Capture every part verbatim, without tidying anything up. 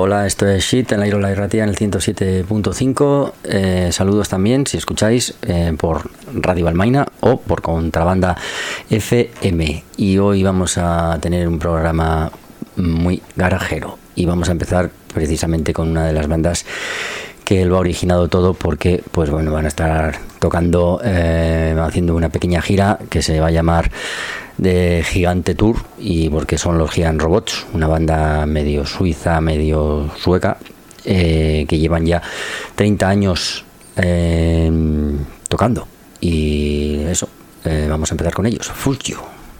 Hola, esto es Shit en la Irola y Ratia en el ciento siete punto cinco. Eh, saludos también si escucháis eh, por Radio Balmaina o por Contrabanda F M. Y hoy vamos a tener un programa muy garajero y vamos a empezar precisamente con una de las bandas que lo ha originado todo, porque pues bueno, van a estar tocando, eh, haciendo una pequeña gira que se va a llamar de Gigante Tour, y porque son los Giant Robots, una banda medio suiza, medio sueca, eh, que llevan ya treinta años eh, tocando, y eso, eh, vamos a empezar con ellos. Full You.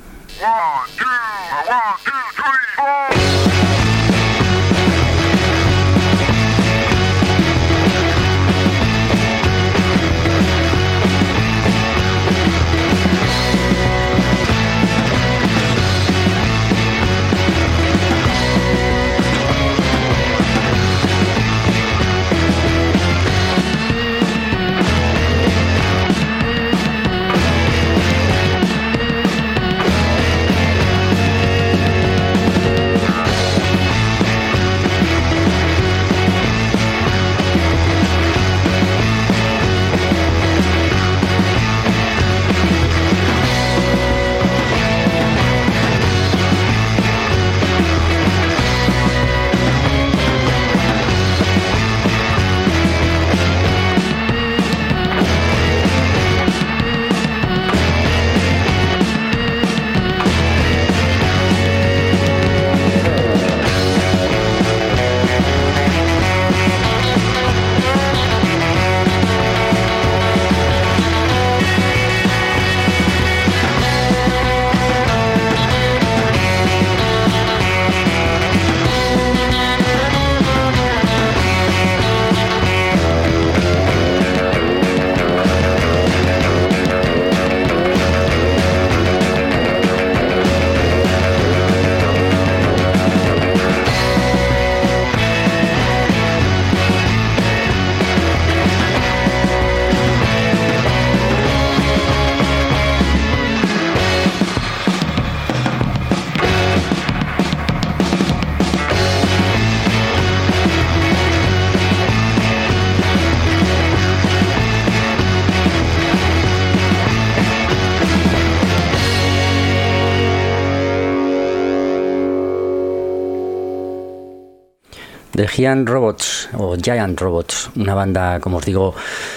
The Giant Robots o Giant Robots, una banda, como os digo,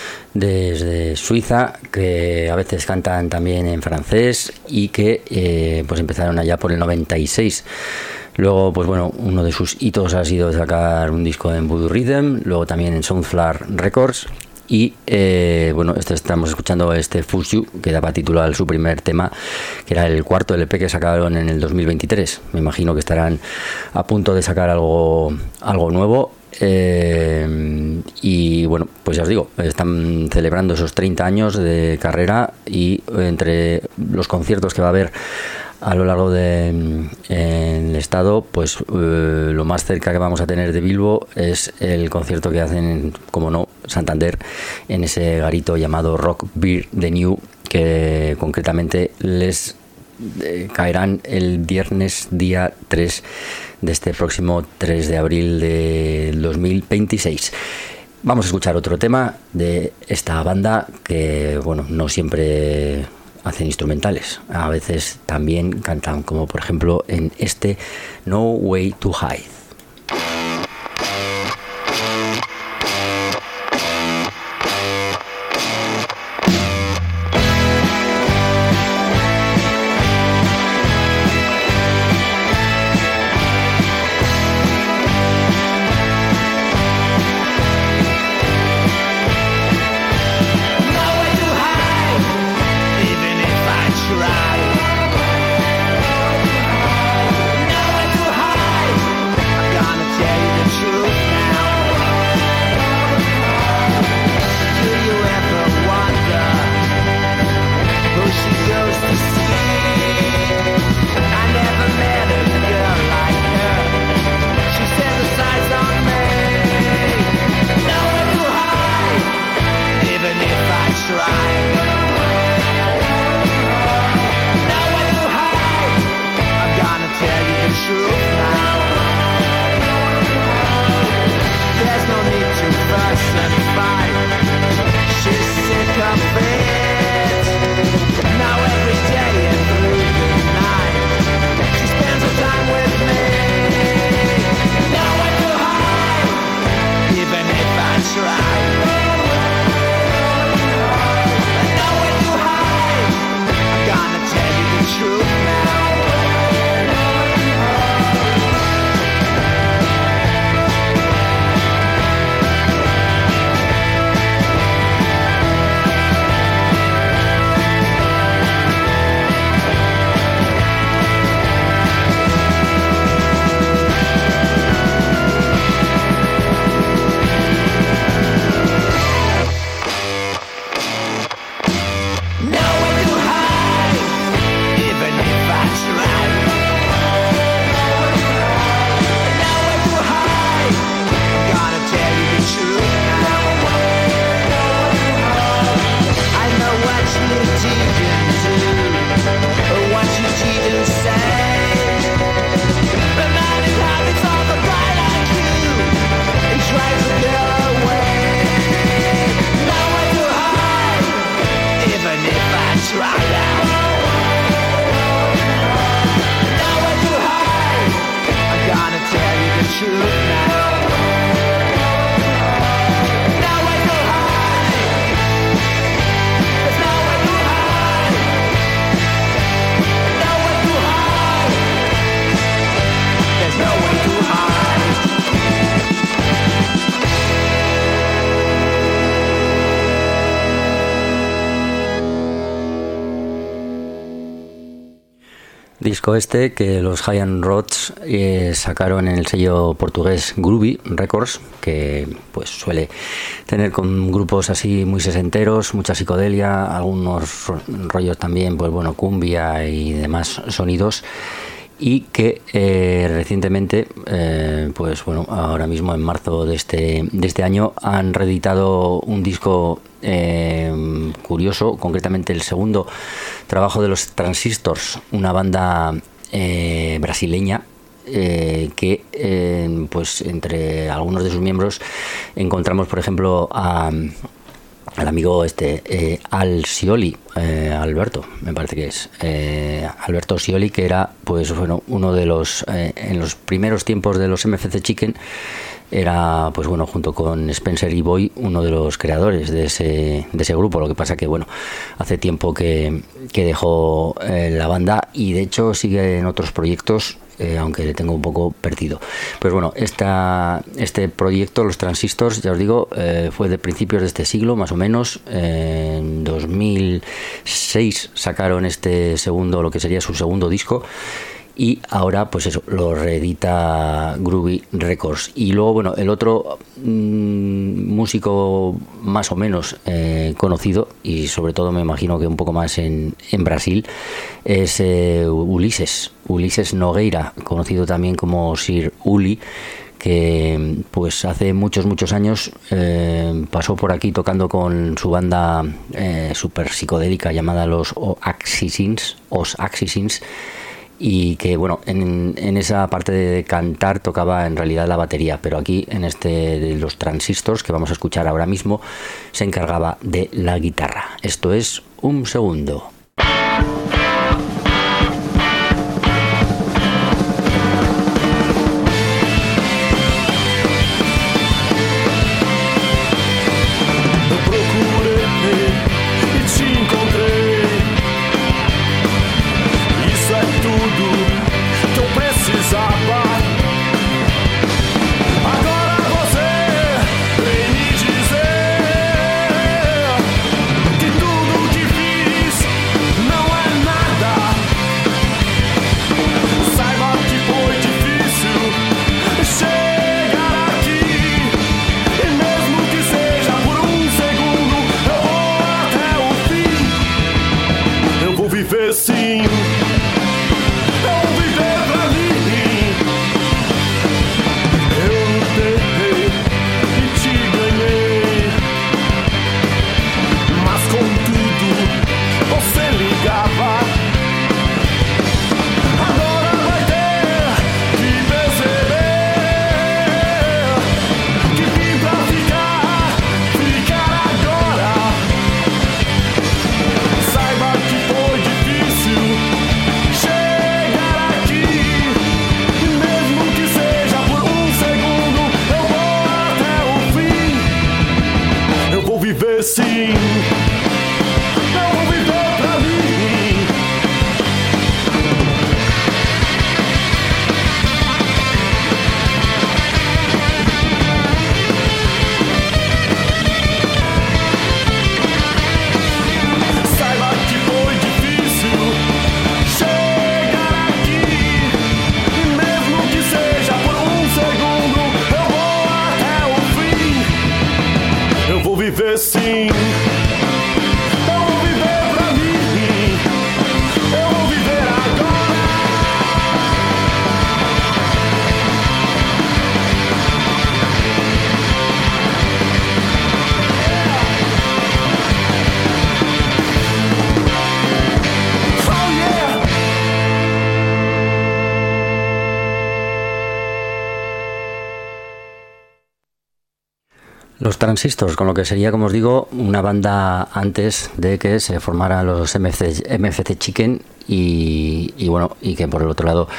desde Suiza, que a veces cantan también en francés y que eh, pues empezaron allá por el noventa y seis. Luego, pues bueno, uno de sus hitos ha sido sacar un disco en Voodoo Rhythm, luego también en Soundflower Records. Y eh, bueno, este, estamos escuchando este Full You, que daba título a su primer tema, que era el cuarto L P que sacaron en el dos mil veintitrés. Me imagino que estarán a punto de sacar algo, algo nuevo. Eh, y bueno, pues ya os digo, están celebrando esos treinta años de carrera, y entre los conciertos que va a haber a lo largo del de, estado, pues eh, lo más cerca que vamos a tener de Bilbo es el concierto que hacen, como no, Santander, en ese garito llamado Rock Beer The New, que concretamente les eh, caerán el viernes día tres de este próximo tres de abril de dos mil veintiséis. Vamos a escuchar otro tema de esta banda que, bueno, no siempre hacen instrumentales, a veces también cantan, como por ejemplo en este No Way to Hide. Try. Disco este que los Giant Robots eh, sacaron en el sello portugués Groovy Records, que pues suele tener con grupos así muy sesenteros, mucha psicodelia, algunos rollos también, pues bueno, cumbia y demás sonidos, y que eh, recientemente, eh, pues bueno, ahora mismo en marzo de este, de este año han reeditado un disco eh, curioso, concretamente el segundo trabajo de los Transistors, una banda eh, brasileña eh, que eh, pues entre algunos de sus miembros encontramos, por ejemplo, a al amigo este eh, Al Scioli, eh, Alberto, me parece que es eh, Alberto Scioli, que era pues bueno uno de los eh, en los primeros tiempos de los M F C Chicken, era pues bueno junto con Spencer y Boy uno de los creadores de ese de ese grupo. Lo que pasa que bueno, hace tiempo que, que dejó eh, la banda, y de hecho sigue en otros proyectos, Eh, aunque le tengo un poco perdido. Pues bueno, esta, este proyecto, los Transistors, ya os digo, eh, fue de principios de este siglo, más o menos. Eh, en dos mil seis sacaron este segundo, lo que sería su segundo disco, y ahora pues eso lo reedita Groovy Records. Y luego bueno, el otro mmm, músico más o menos eh, conocido, y sobre todo me imagino que un poco más en, en Brasil, es eh, Ulises Ulises Nogueira, conocido también como Sir Uli, que pues hace muchos muchos años eh, pasó por aquí tocando con su banda eh, super psicodélica llamada los Oxysins, Os Oxysins, y que bueno, en, en esa parte de cantar tocaba en realidad la batería, pero aquí en este de los Transistors que vamos a escuchar ahora mismo se encargaba de la guitarra. Esto es Un Segundo. Los Transistors, con lo que sería, como os digo, una banda antes de que se formaran los M F C, M F C Chicken, y, y bueno, y que por el otro lado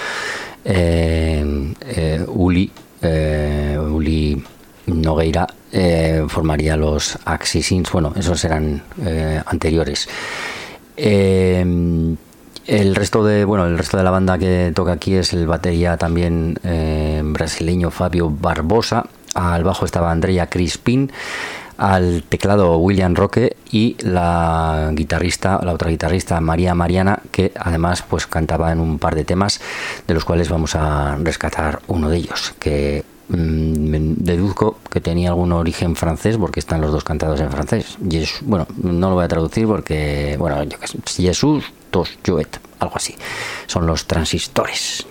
eh, eh, Uli eh, Uli Nogueira eh, formaría los Oxysins. Bueno, esos eran eh, anteriores. Eh, el resto de bueno el resto de la banda que toca aquí es el batería también eh, brasileño Fábio Barbosa. Al bajo estaba Andrea Crispin, al teclado William Roque y la guitarrista, la otra guitarrista María Mariana, que además pues cantaba en un par de temas, de los cuales vamos a rescatar uno de ellos, que mmm, deduzco que tenía algún origen francés, porque están los dos cantados en francés. Jesús, bueno, no lo voy a traducir porque, bueno, yo que sé, Jesús tos Joet, algo así. Son los Transistores.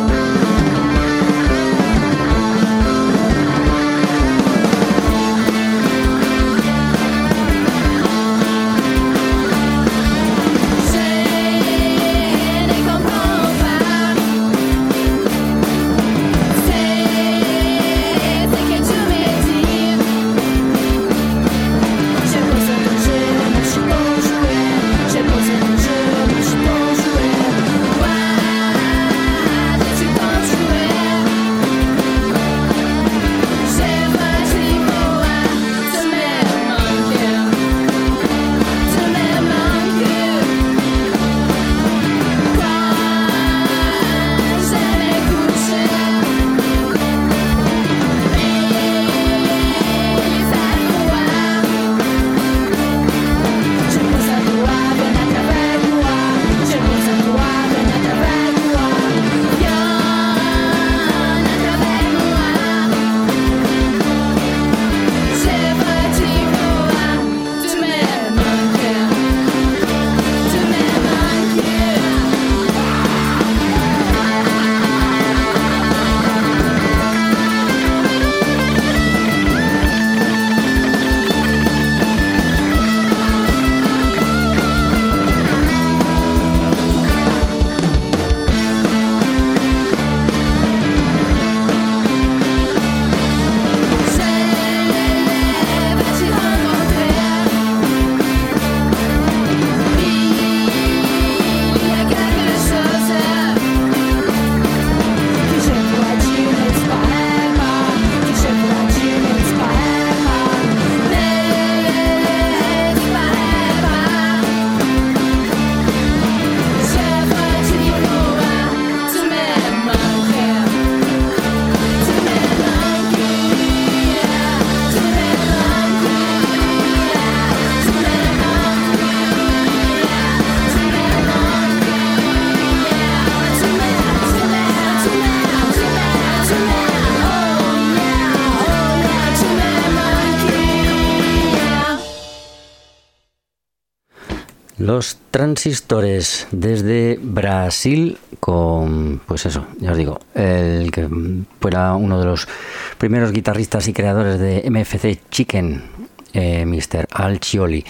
Los Transistores desde Brasil, con, pues eso, ya os digo, el que fuera uno de los primeros guitarristas y creadores de M F C Chicken, eh, mister Al Cioli.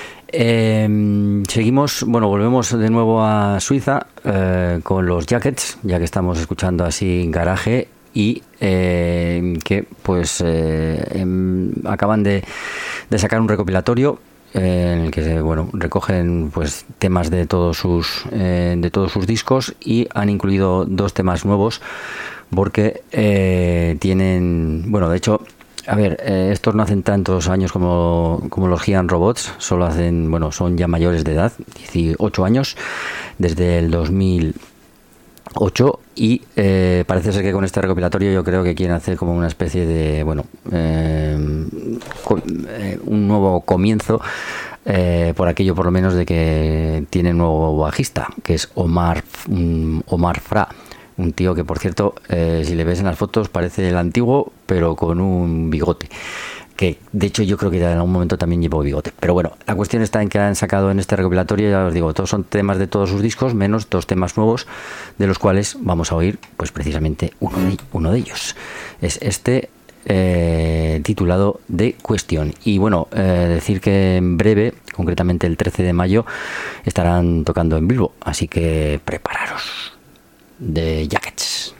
Eh, seguimos, bueno, volvemos de nuevo a Suiza eh, con los Jackets, ya que estamos escuchando así garaje, y eh, que pues eh, em, acaban de, de sacar un recopilatorio en el que bueno recogen pues temas de todos sus eh, de todos sus discos, y han incluido dos temas nuevos porque eh, tienen, bueno, de hecho, a ver, eh, estos no hacen tantos años como, como los Giant Robots, solo hacen, bueno, son ya mayores de edad, dieciocho años, desde el dos mil ocho, y eh, parece ser que con este recopilatorio yo creo que quieren hacer como una especie de, bueno, eh, con, eh, un nuevo comienzo, eh, por aquello por lo menos de que tiene un nuevo bajista, que es Omar, um, Omar Fra, un tío que, por cierto, eh, si le ves en las fotos parece el antiguo, pero con un bigote, que de hecho yo creo que en algún momento también llevó bigote. Pero bueno, la cuestión está en que han sacado en este recopilatorio, ya os digo, todos son temas de todos sus discos, menos dos temas nuevos, de los cuales vamos a oír pues precisamente uno de, uno de ellos. Es este eh, titulado The Question. Y bueno, eh, decir que en breve, concretamente el trece de mayo, estarán tocando en Bilbo, así que prepararos. The Jackets.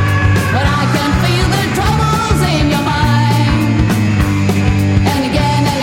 Again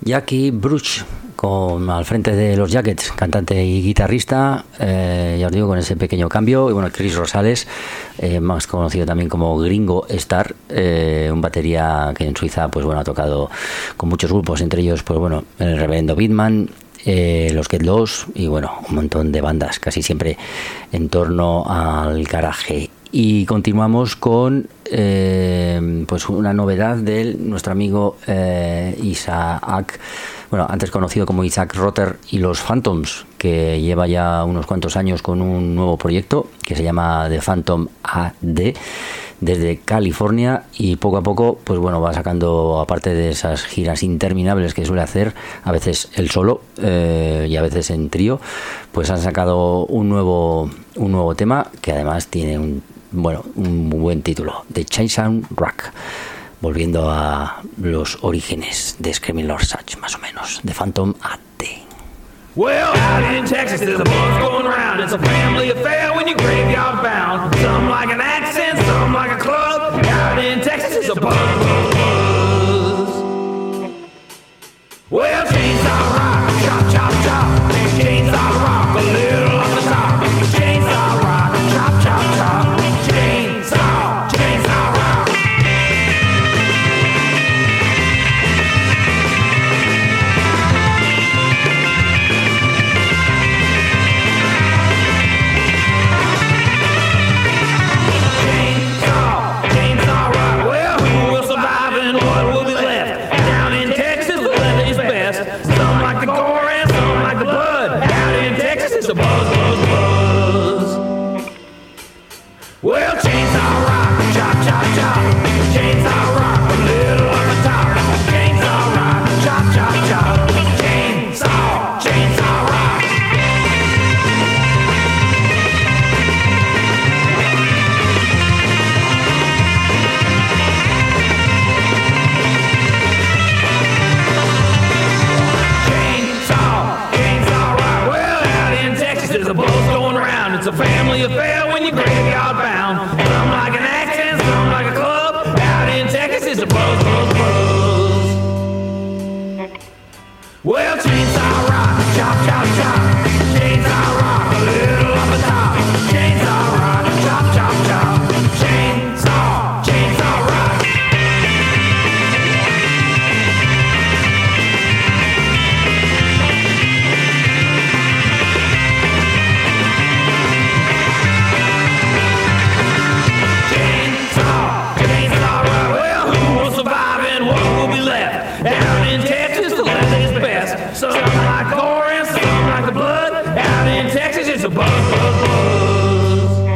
Jackie Bruch, con, al frente de los Jackets, cantante y guitarrista, eh, ya os digo, con ese pequeño cambio. Y bueno, Chris Rosales, eh, más conocido también como Gringo Star, eh, un batería que en Suiza pues bueno ha tocado con muchos grupos, entre ellos pues bueno el Reverendo Bitman, eh, los Get Lost y bueno un montón de bandas, casi siempre en torno al garaje. Y continuamos con eh, pues una novedad de nuestro amigo eh, Isaac, bueno, antes conocido como Isaac Rotter y los Phantoms, que lleva ya unos cuantos años con un nuevo proyecto que se llama The Phantom A D desde California, y poco a poco pues bueno va sacando, aparte de esas giras interminables que suele hacer, a veces él solo eh, y a veces en trío, pues han sacado un nuevo un nuevo tema que además tiene un bueno un buen título, The Chainsaw Rock, volviendo a los orígenes de Screaming Lord Sutch, más o menos, The Phantom A D. Well, out in Texas, there's a buzz going around. It's a family affair when you're graveyard bound. Some like an accent, some like a club. Out in Texas, it's a buzz, buzz, buzz. Well, chainsaw rock, chop, chop, chop. Chainsaw rock, a little on the top. Chainsaw rock, chop, chop, chop. Chainsaw, chainsaw rock. Well, chainsaw rock, chop, chop, chop. Chainsaw rock, a little on the top. Chainsaw rock, chop, chop, chop. Chainsaw, chainsaw rock. Chainsaw, chainsaw rock. Well, out in Texas, there's a buzz going around. It's a family affair when you're graveyard bound. Some like an accent, some like a club. Out in Texas, it's a buzz, buzz, buzz. Well, chainsaw rock, chop, chop, chop. Chainsaw rock, a little on the top. Chainsaw rock, chop, chop, chop. Chainsaw, chainsaw rock. Some like gore and some like the blood. Out in Texas, it's a buzz, buzz, buzz.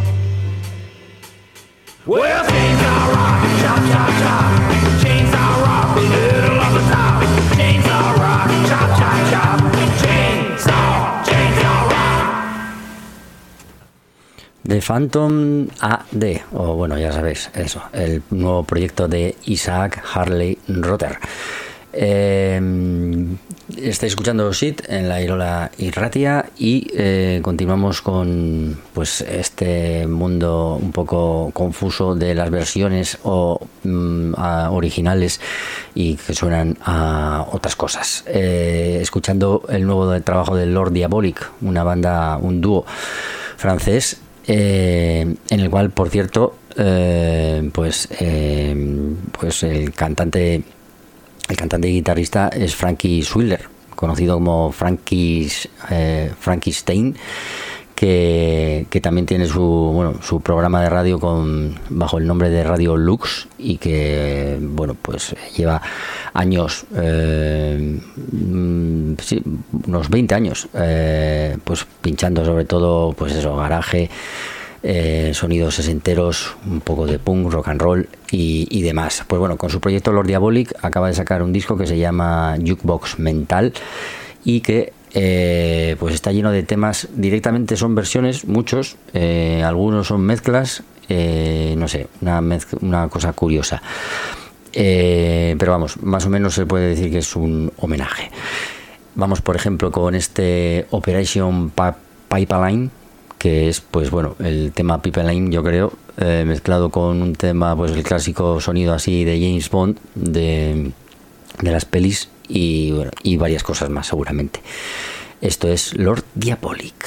Well, chainsaw rock, chop, chop, chop. Chainsaw rock, a little on the top. Chainsaw rock, chop, chop, chop. Chainsaw, chainsaw rock. The Phantom A D, o bueno, ya sabéis, eso, el nuevo proyecto de Isaac Harley Rotter. Eh, estáis escuchando Shit en la Irola Irratia y eh, continuamos con pues este mundo un poco confuso de las versiones o mm, a, originales y que suenan a otras cosas. Eh, escuchando el nuevo trabajo de Lord Diabolic, una banda, un dúo francés, eh, en el cual, por cierto, eh, pues, eh, pues el cantante El cantante y guitarrista es Frankie Swiller, conocido como Frankie, eh, Frankie Stein, que, que también tiene su bueno su programa de radio con bajo el nombre de Radio Lux y que bueno pues lleva años, eh, sí, unos veinte años, eh, pues pinchando sobre todo pues eso, garaje, Eh, sonidos sesenteros, un poco de punk, rock and roll y, y demás. Pues bueno, con su proyecto Lord Diabolic acaba de sacar un disco que se llama Jukebox Mental y que eh, pues está lleno de temas, directamente son versiones, muchos, eh, algunos son mezclas, eh, no sé, una, mezcla, una cosa curiosa. Eh, pero vamos, más o menos se puede decir que es un homenaje. Vamos, por ejemplo, con este Operation pa- Pipeline, que es, pues bueno, el tema Pipeline, yo creo, eh, mezclado con un tema, pues el clásico sonido así de James Bond, de, de las pelis, y, bueno, y varias cosas más seguramente. Esto es Lord Diabolic.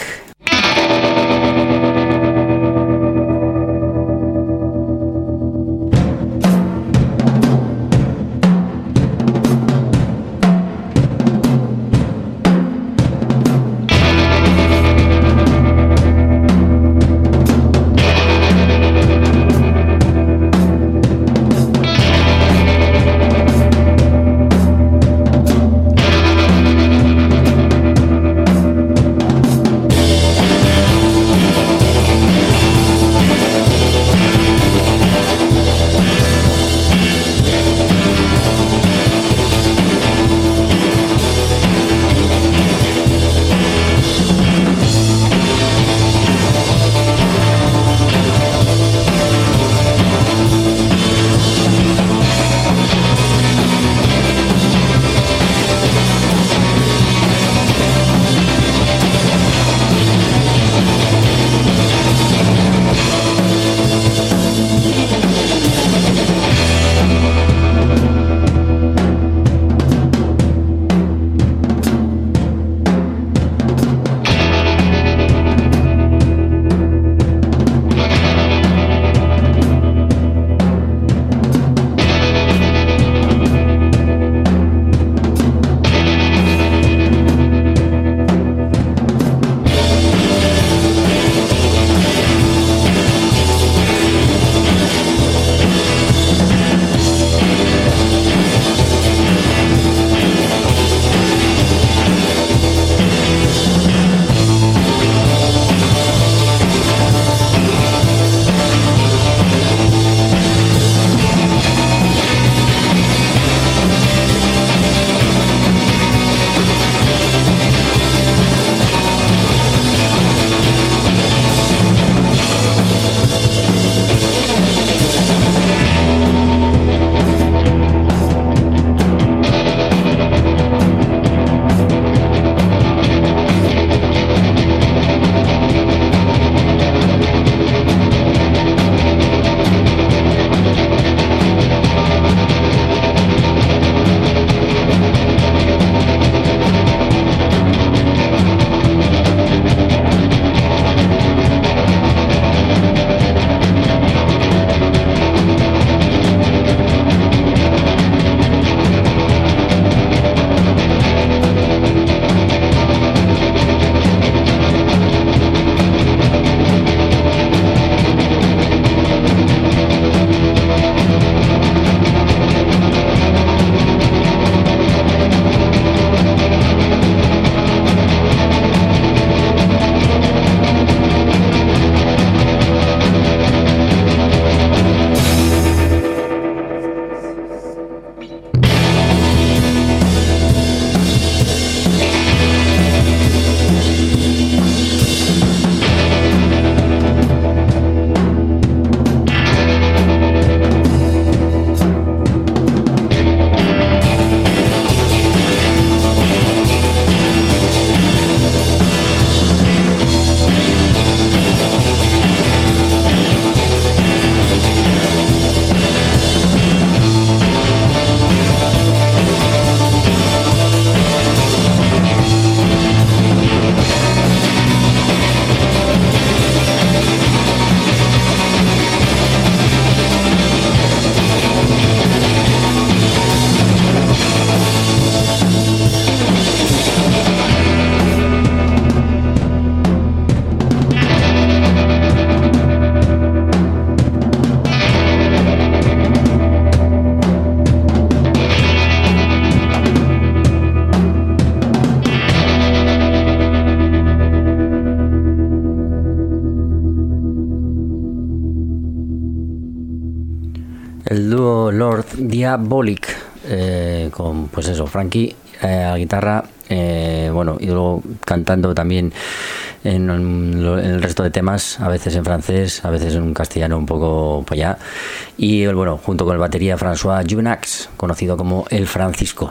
el dúo Lord Diabolic, eh, con pues eso, Frankie eh, a la guitarra, eh, bueno, y luego cantando también en, en el resto de temas, a veces en francés, a veces en un castellano un poco para allá, y bueno, junto con el batería François Juvenax, conocido como El Francisco.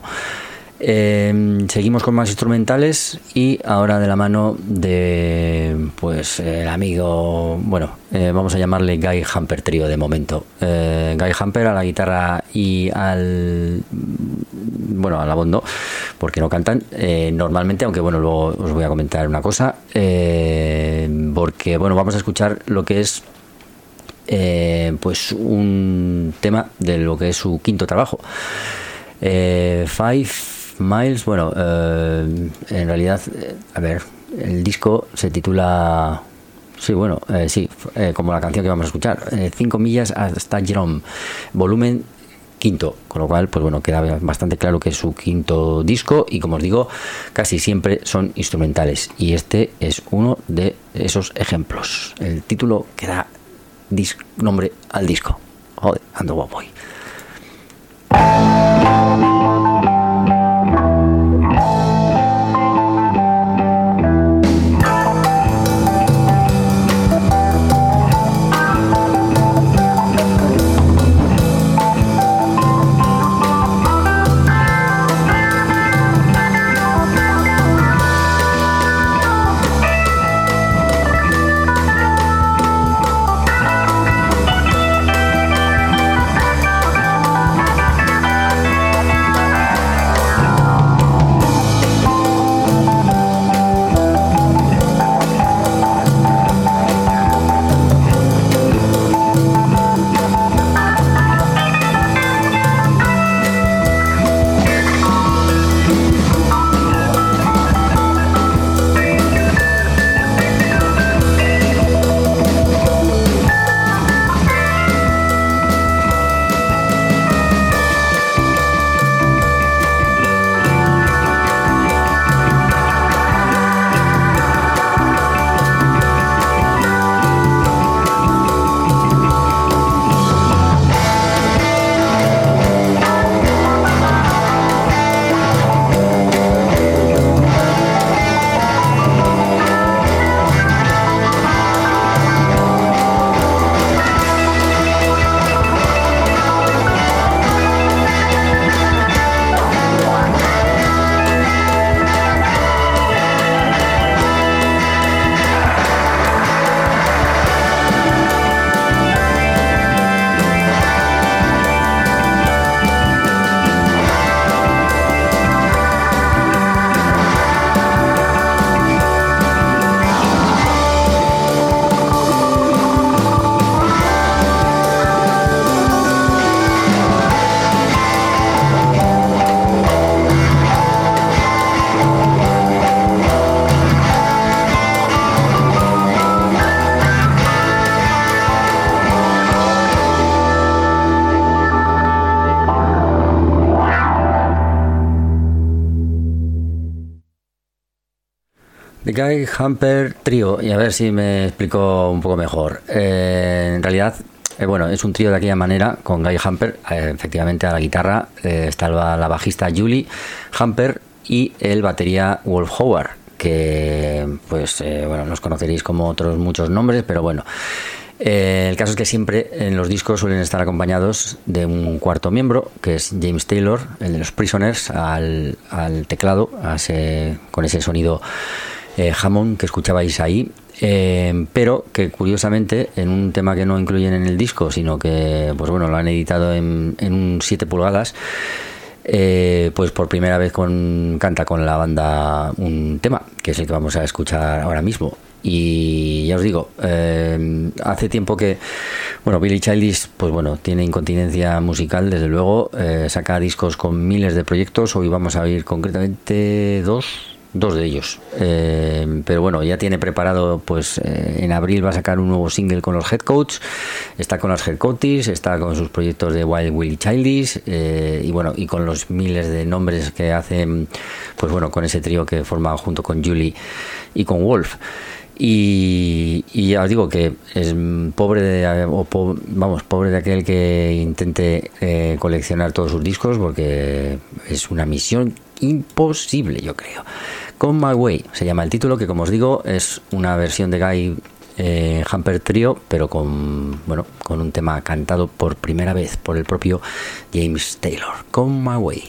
Eh, seguimos con más instrumentales y ahora de la mano de pues el amigo, bueno, eh, vamos a llamarle Guy Hamper Trio de momento. eh, Guy Hamper a la guitarra y al bueno, a la voz no, porque no cantan eh, normalmente, aunque bueno, luego os voy a comentar una cosa, eh, porque bueno, vamos a escuchar lo que es eh, pues un tema de lo que es su quinto trabajo. eh, Five Miles, bueno, eh, en realidad, eh, a ver, el disco se titula... Sí, bueno, eh, sí, eh, como la canción que vamos a escuchar, eh, Cinco millas hasta Jerome, volumen quinto, con lo cual, pues bueno, queda bastante claro que es su quinto disco y, como os digo, casi siempre son instrumentales y este es uno de esos ejemplos. El título que da dis- nombre al disco. Joder, ando guapo hoy. The Guy Hamper Trio, y a ver si me explico un poco mejor. Eh, en realidad, eh, bueno, es un trío de aquella manera, con Guy Hamper, eh, efectivamente a la guitarra, eh, está la, la bajista Julie Hamper y el batería Wolf Howard, que pues eh, bueno, los conoceréis como otros muchos nombres, pero bueno. Eh, el caso es que siempre en los discos suelen estar acompañados de un cuarto miembro, que es James Taylor, el de los Prisoners, al, al teclado, a ese, con ese sonido eh, Hammond que escuchabais ahí, eh, pero que curiosamente en un tema que no incluyen en el disco, sino que pues bueno, lo han editado en, en un siete pulgadas, eh, pues por primera vez con, canta con la banda un tema, que es el que vamos a escuchar ahora mismo. Y ya os digo, eh, hace tiempo que, bueno, Billy Childish, pues bueno, tiene incontinencia musical, desde luego, eh, saca discos con miles de proyectos. Hoy vamos a oír concretamente dos, dos de ellos. Eh, pero bueno, ya tiene preparado, pues eh, en abril va a sacar un nuevo single con los Headcoats, está con los Headcoaties, está con sus proyectos de Wild Willie Childish, eh, y bueno, y con los miles de nombres que hacen, pues bueno, con ese trío que forma junto con Julie y con Wolf. Y, y ya os digo que es pobre de, o po, vamos, pobre de aquel que intente eh, coleccionar todos sus discos, porque es una misión imposible, yo creo. Come My Way se llama el título, que como os digo es una versión de Guy eh, Hamper Trio, pero con, bueno, con un tema cantado por primera vez por el propio James Taylor. Come My Way.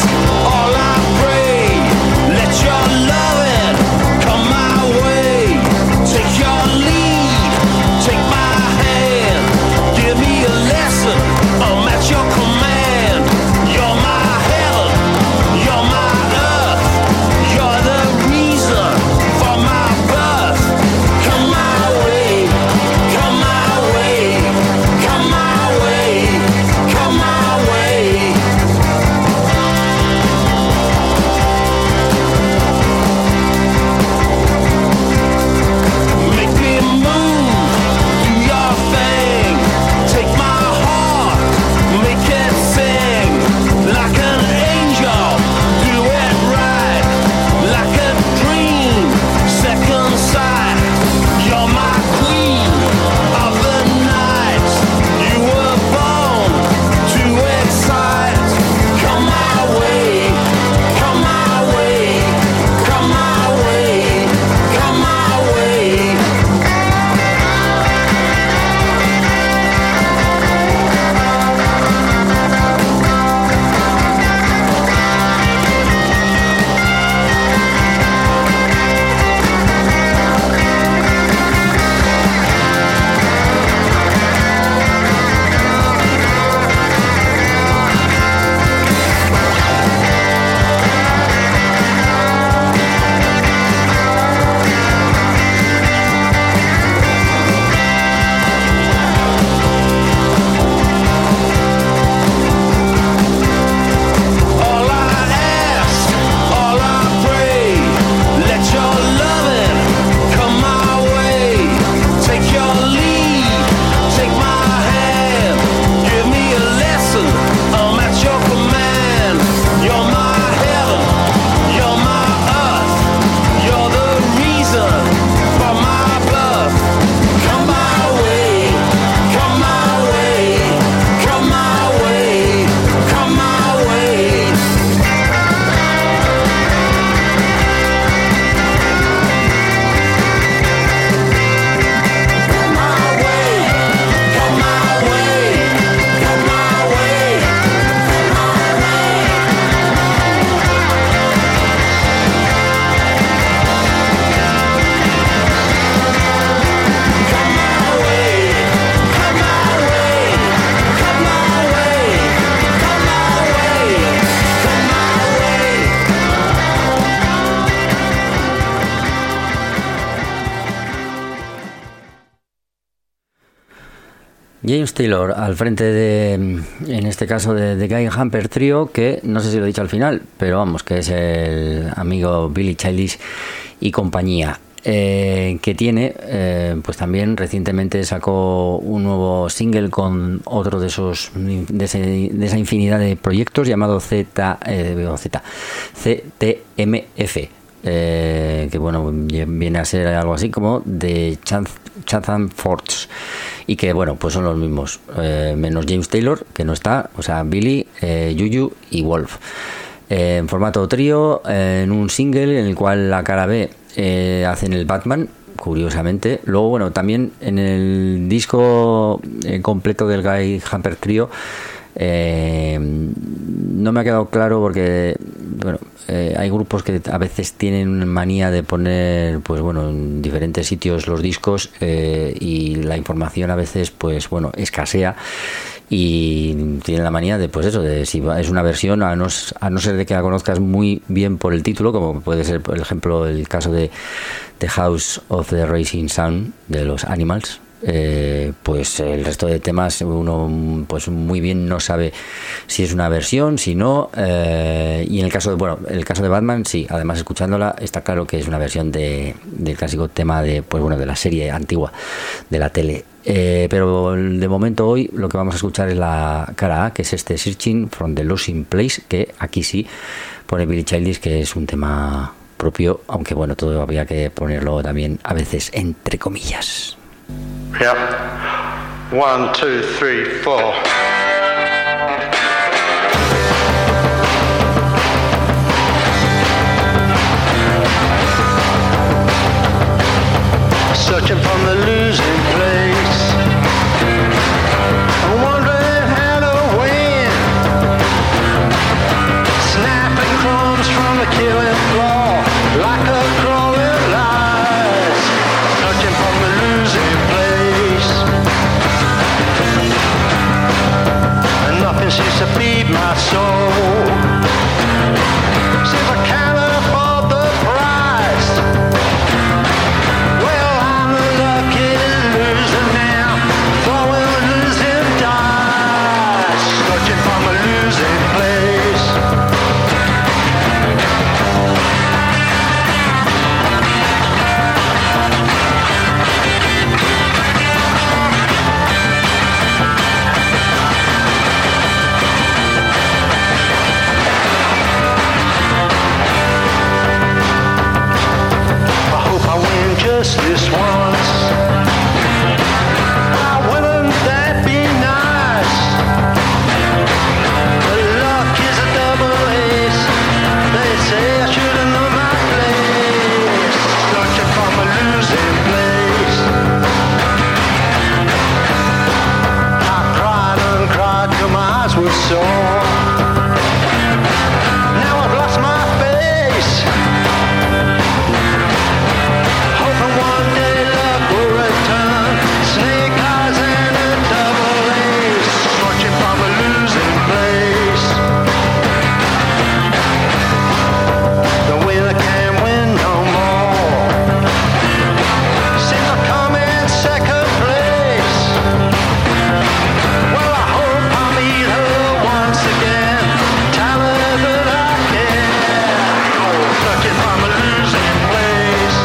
Let your loving come my way. James Taylor al frente de, en este caso, de The Guy Hamper Trio, que no sé si lo he dicho al final, pero vamos, que es el amigo Billy Childish y compañía. Eh, que tiene, eh, pues también recientemente sacó un nuevo single con otro de esos de, ese, de esa infinidad de proyectos llamado Z, eh, Z C T M F, eh, que bueno, viene a ser algo así como de Chatham Forts, y que bueno, pues son los mismos, eh, menos James Taylor, que no está, o sea, Billy, eh, Juju y Wolf, eh, en formato trío, eh, en un single en el cual la cara B Eh, hacen el Batman, curiosamente. Luego, bueno, también en el disco eh, completo del Guy Hamper Trio, eh, no me ha quedado claro porque, bueno, eh, hay grupos que a veces tienen manía de poner, pues bueno, en diferentes sitios los discos, eh, y la información a veces, pues bueno, escasea. Y tienen la manía de, pues eso, de si es una versión, a no, a no ser de que la conozcas muy bien por el título, como puede ser, por ejemplo, el caso de The House of the Rising Sun de los Animals, eh, pues el resto de temas uno pues muy bien no sabe si es una versión, si no, eh, y en el caso de, bueno, el caso de Batman, sí, además escuchándola está claro que es una versión de, del clásico tema de, pues bueno, de la serie antigua de la tele. Eh, pero de momento hoy lo que vamos a escuchar es la cara A, que es este Searching from the Losing Place, que aquí sí pone Billy Childish, que es un tema propio, aunque bueno, todo había que ponerlo también a veces entre comillas. Yep. One, two, three, four. Searching from the losing place, wondering how to win, snapping crumbs from the killing floor like a crawling lies. Searching from the losing place, and nothing seems to feed my soul. Since I can't afford the price, well, I'm a lucky loser now, throwing losing dice, searching from a losing place. I hope I win just this once. Ah, wouldn't that be nice? The luck is a double ace. They say I should have known my place, searching from a losing place. I cried and cried till my eyes were sore. Now I've lost my face, hoping one day luck will return. Snake eyes and a double ace, searching from a losing place. The winner can't win no more, since I come in second place. Well, I hope I meet her once again, tell her that I care. Oh, searching from a losing place.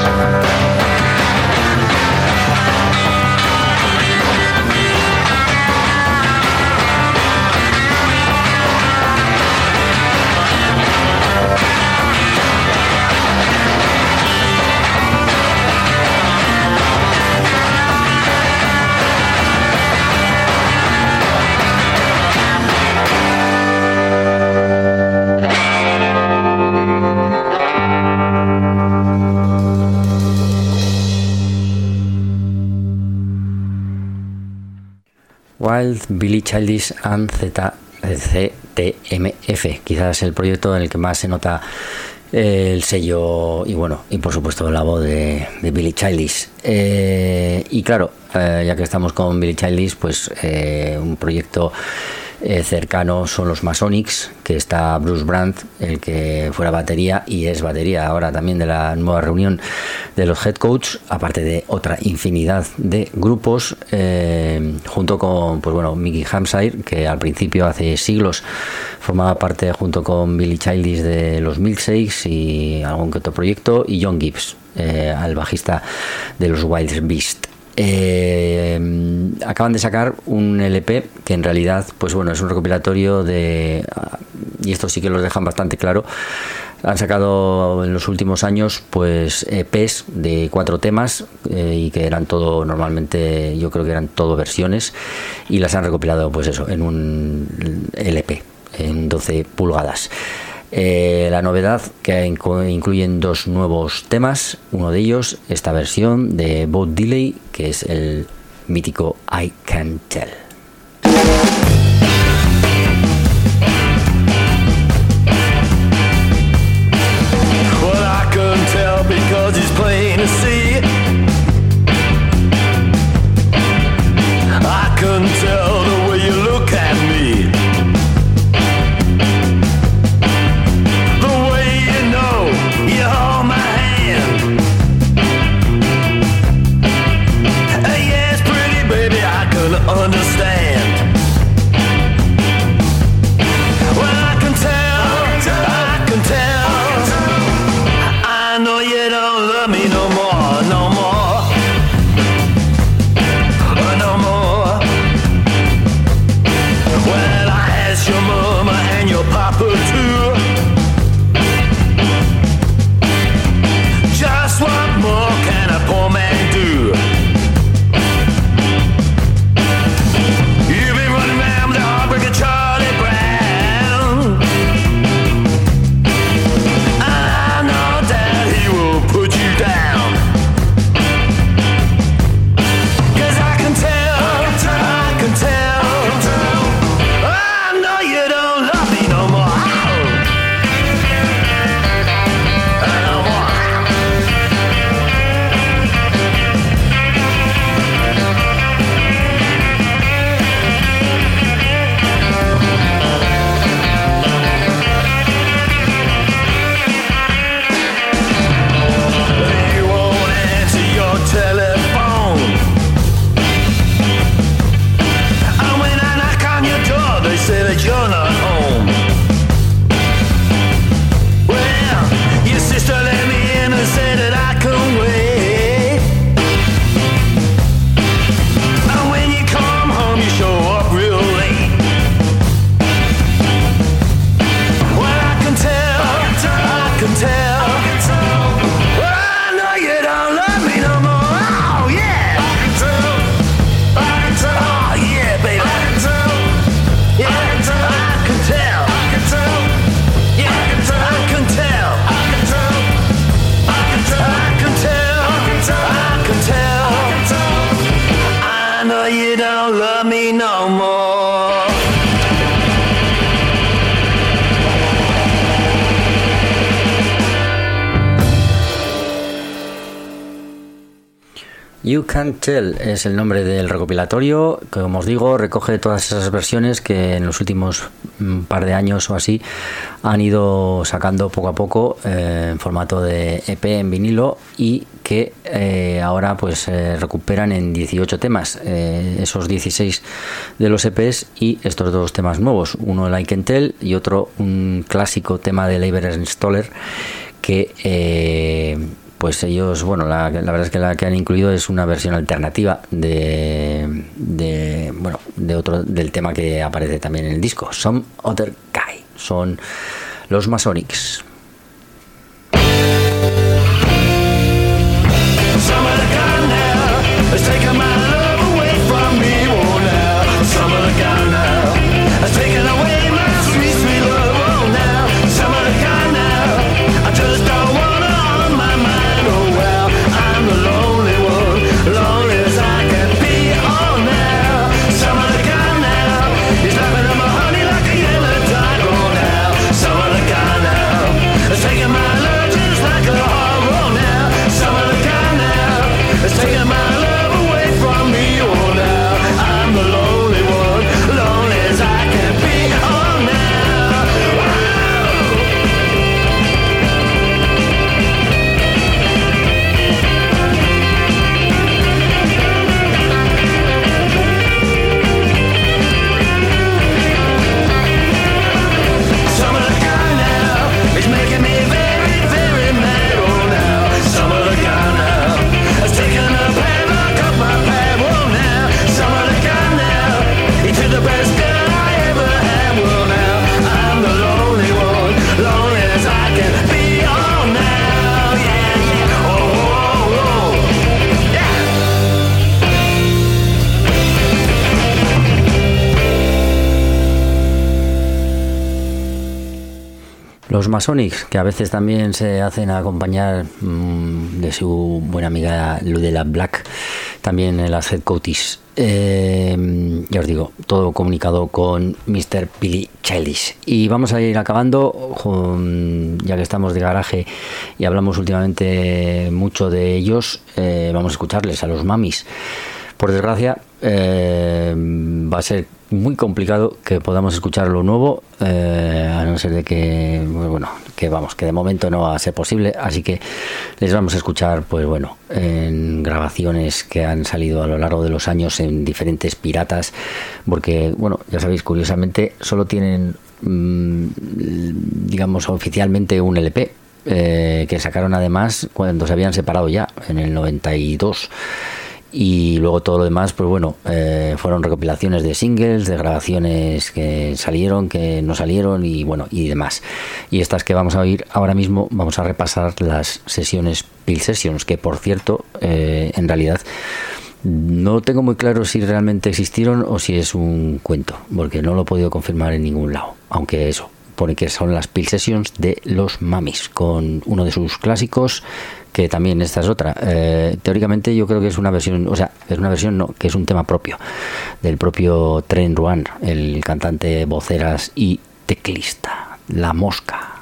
Wild, Billy Childish and Z C T M F, quizás el proyecto en el que más se nota eh, el sello y bueno, y por supuesto la voz de, de Billy Childish. Eh, y claro, eh, ya que estamos con Billy Childish, pues eh, un proyecto eh, cercano son los Masonics, que está Bruce Brandt, el que fuera batería y es batería ahora también de la nueva reunión de los Head Coach, aparte de otra infinidad de grupos, eh, junto con, pues bueno, Mickey Hampshire, que al principio hace siglos formaba parte junto con Billy Childish de los Milkshakes y algún que otro proyecto, y John Gibbs, eh, al bajista de los Wild Beast. Eh, acaban de sacar un L P que en realidad, pues bueno, es un recopilatorio de, y esto sí que los dejan bastante claro. Han sacado en los últimos años pues E Pes de cuatro temas, eh, y que eran todo, normalmente yo creo que eran todo versiones, y las han recopilado pues eso en un L P en doce pulgadas. Eh, la novedad que incluyen dos nuevos temas, uno de ellos esta versión de Bo Diddley, que es el mítico I Can Tell. Well, I can tell because it's plain to see. I can tell the way you look at me. You hold my hand. Uh, yes, pretty baby, I can understand. Well, I can tell, I can tell. I know you don't love me no more, no more, uh, no more. Well, I asked your mama and your papa too. Just what more can a poor man do? You've been running around with the heartbreaker Charlie Brown. I know that he will put you down. 'Cause I can tell, I can tell, I know you don't love me no more. No more. You're not home. Well, your sister let me in and said that I can wait. And when you come home, you show up real late. Well, I can tell, I can tell. Well, I know you don't love me no more. Oh, yeah. I can tell, I can tell. Oh, yeah, baby. I can tell, yeah. I can tell, I can tell, yeah, I can tell, I can tell, I can tell, I can tell, I can tell, I can tell, I can tell, I can tell. I know you don't love me no more. You Can Tell es el nombre del recopilatorio, que como os digo recoge todas esas versiones que en los últimos un par de años o así han ido sacando poco a poco eh, en formato de E P en vinilo, y que eh, ahora pues eh, recuperan en dieciocho temas, eh, esos dieciséis de los E Pes y estos dos temas nuevos, uno el I Can Tell y otro un clásico tema de Leiber Stoller que eh, pues ellos, bueno, la, la verdad es que la que han incluido es una versión alternativa de, de bueno, de otro del tema que aparece también en el disco, Some Other Guy. Son los Masonics. Some other guy now has taken my love away from me. Oh, now some other guy now has taken away my sweet, sweet love. Oh, now some other guy now I just don't wanna on my mind. Oh, well, I'm the lonely one, lonely as I can be. Oh, now some other guy now he's laughing at my honey like a yellow dog. Oh, now some other guy now Los Masonics, que a veces también se hacen acompañar mmm, de su buena amiga Ludella Black, también en las Headcoaties. Eh, ya os digo, todo comunicado con mister Billy Childish. Y vamos a ir acabando, ya que estamos de garaje y hablamos últimamente mucho de ellos, eh, vamos a escucharles a los Mamis. Por desgracia, eh, va a ser muy complicado que podamos escuchar lo nuevo, eh, a no ser de que, bueno, que vamos, que de momento no va a ser posible, así que les vamos a escuchar, pues bueno, en grabaciones que han salido a lo largo de los años en diferentes piratas, porque, bueno, ya sabéis, curiosamente, solo tienen, mmm, digamos, oficialmente un L P, eh, que sacaron además cuando se habían separado ya, en el noventa y dos. Y luego todo lo demás, pues bueno, eh, fueron recopilaciones de singles, de grabaciones que salieron, que no salieron y bueno, y demás. Y estas que vamos a oír ahora mismo, vamos a repasar las sesiones Peel Sessions, que por cierto, eh, en realidad no tengo muy claro si realmente existieron o si es un cuento, porque no lo he podido confirmar en ningún lado, aunque eso pone que son las Peel Sessions de los Mamis, con uno de sus clásicos, que también esta es otra. Eh, teóricamente yo creo que es una versión, o sea, es una versión no, que es un tema propio del propio Trent Reznor, el cantante, voceras y teclista, La Mosca.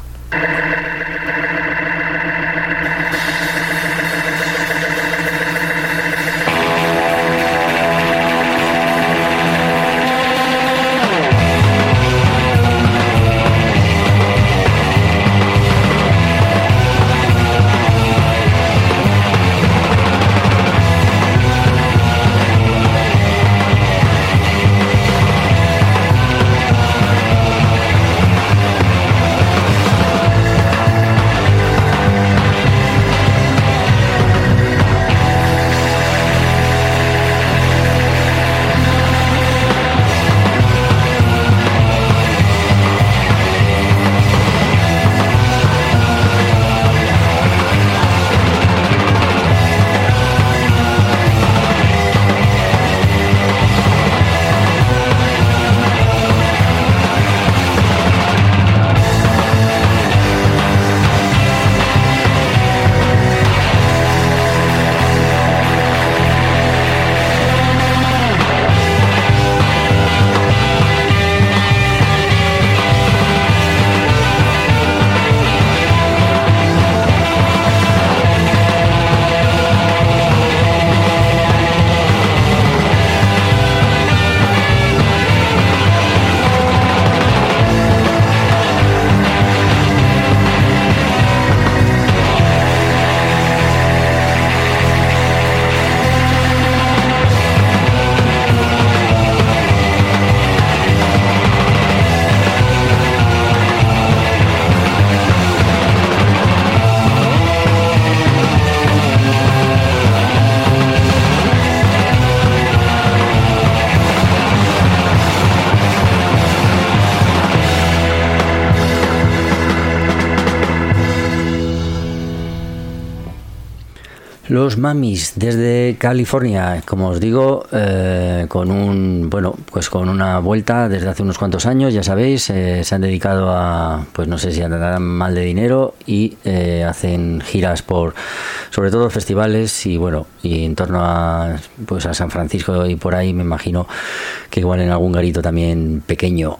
Los Mamis desde California, como os digo, eh, con un bueno, pues con una vuelta desde hace unos cuantos años, ya sabéis, eh, se han dedicado a, pues no sé si andarán mal de dinero y eh, hacen giras por, sobre todo festivales y bueno, y en torno a, pues a San Francisco y por ahí me imagino que igual en algún garito también pequeño.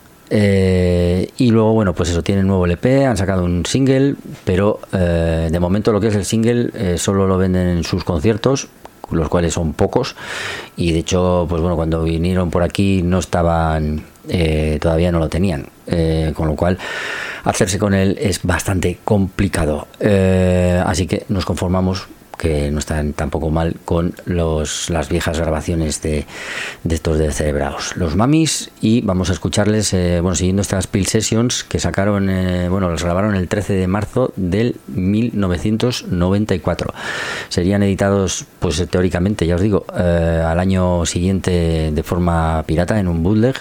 Eh, y luego, bueno, pues eso, tienen nuevo L P, han sacado un single, pero eh, de momento lo que es el single eh, solo lo venden en sus conciertos, los cuales son pocos, y de hecho, pues bueno, cuando vinieron por aquí no estaban, eh, todavía no lo tenían, eh, con lo cual hacerse con él es bastante complicado, eh, así que nos conformamos que no están tampoco mal con los, las viejas grabaciones de, de estos descerebrados, los Mamis, y vamos a escucharles, eh, bueno, siguiendo estas Peel Sessions que sacaron, eh, bueno, las grabaron el trece de marzo del mil novecientos noventa y cuatro. Serían editados, pues teóricamente, ya os digo, eh, al año siguiente de forma pirata en un bootleg.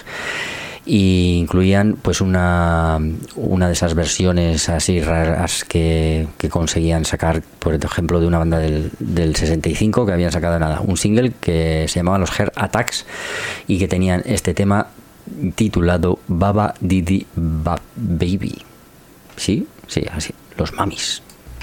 Y incluían pues una una de esas versiones así raras que, que conseguían sacar, por ejemplo, de una banda del, del sesenta y cinco que habían sacado nada, un single que se llamaba los Heart Attacks y que tenían este tema titulado Baba Didi Bab Baby. ¿Sí? sí, así, los Mamis.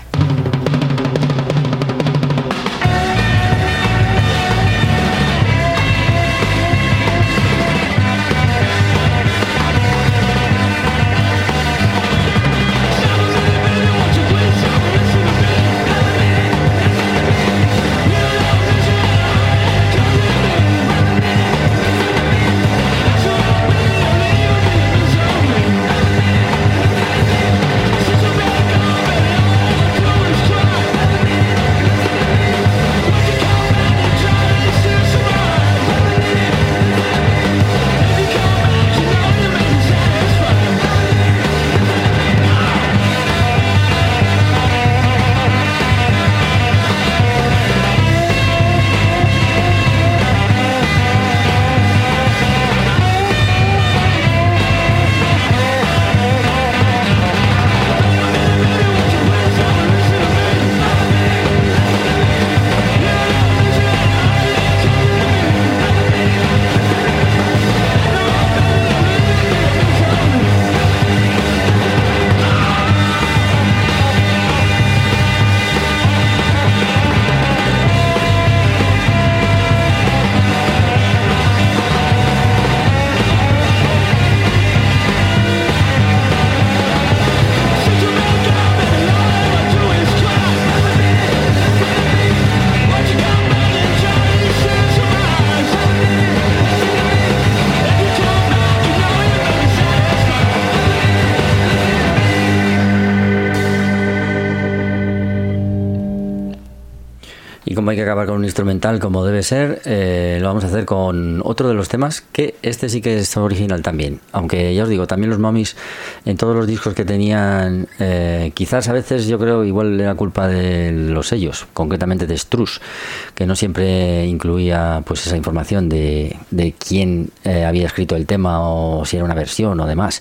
Como hay que acabar con un instrumental como debe ser, eh, lo vamos a hacer con otro de los temas, que este sí que es original también, aunque ya os digo, también los Mamis en todos los discos que tenían, eh, quizás a veces yo creo igual era culpa de los sellos, concretamente de Strus, que no siempre incluía pues esa información de, de quién eh, había escrito el tema o si era una versión o demás.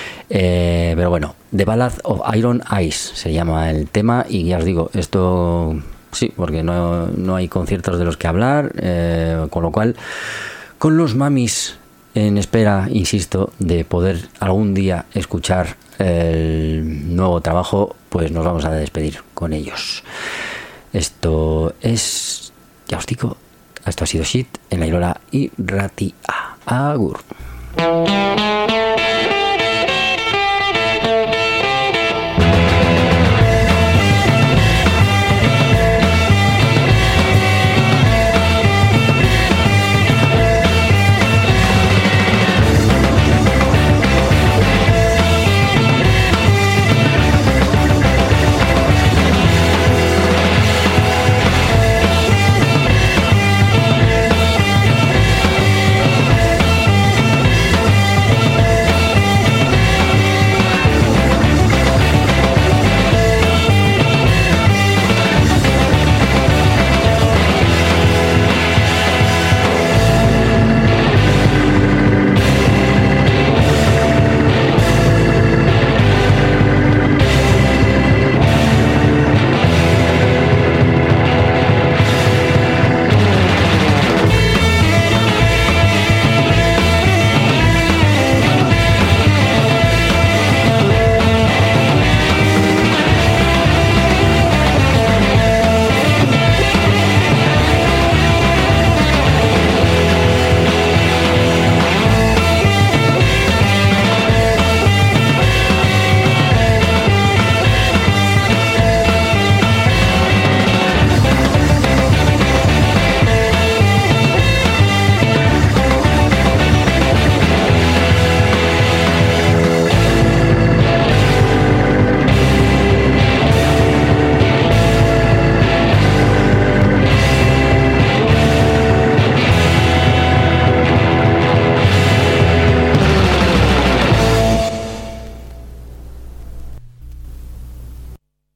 Eh, pero bueno, The Ballad of Iron Eyes se llama el tema, y ya os digo, esto... Sí, porque no, no hay conciertos de los que hablar, eh, con lo cual, con los Mamis en espera, insisto, de poder algún día escuchar el nuevo trabajo, pues nos vamos a despedir con ellos. Esto es, ya os digo, esto ha sido Shit en la Irola y Ratia. Agur.